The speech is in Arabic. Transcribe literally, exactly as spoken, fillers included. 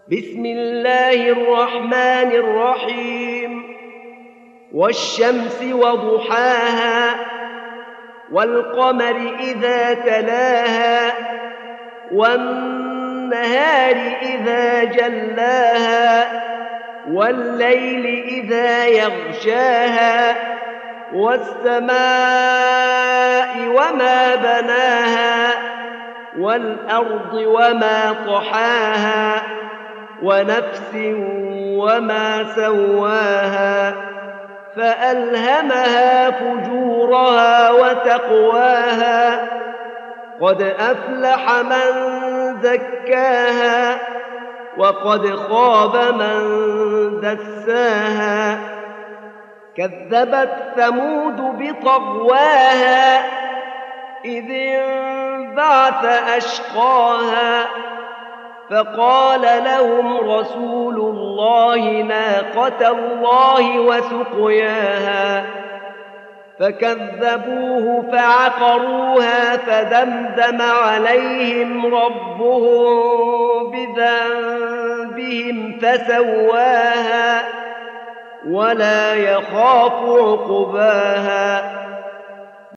بسم الله الرحمن الرحيم والشمس وضحاها والقمر إذا تلاها والنهار إذا جلاها والليل إذا يغشاها والسماء وما بناها والأرض وما طحاها ونفس وما سواها فألهمها فجورها وتقواها قد أفلح من زكاها وقد خاب من دساها كذبت ثمود بطغواها إذ انبعث أشقاها فقال لهم رسول الله ناقة الله وسقياها فكذبوه فعقروها فدمدم عليهم ربهم بذنبهم فسواها ولا يخاف عقباها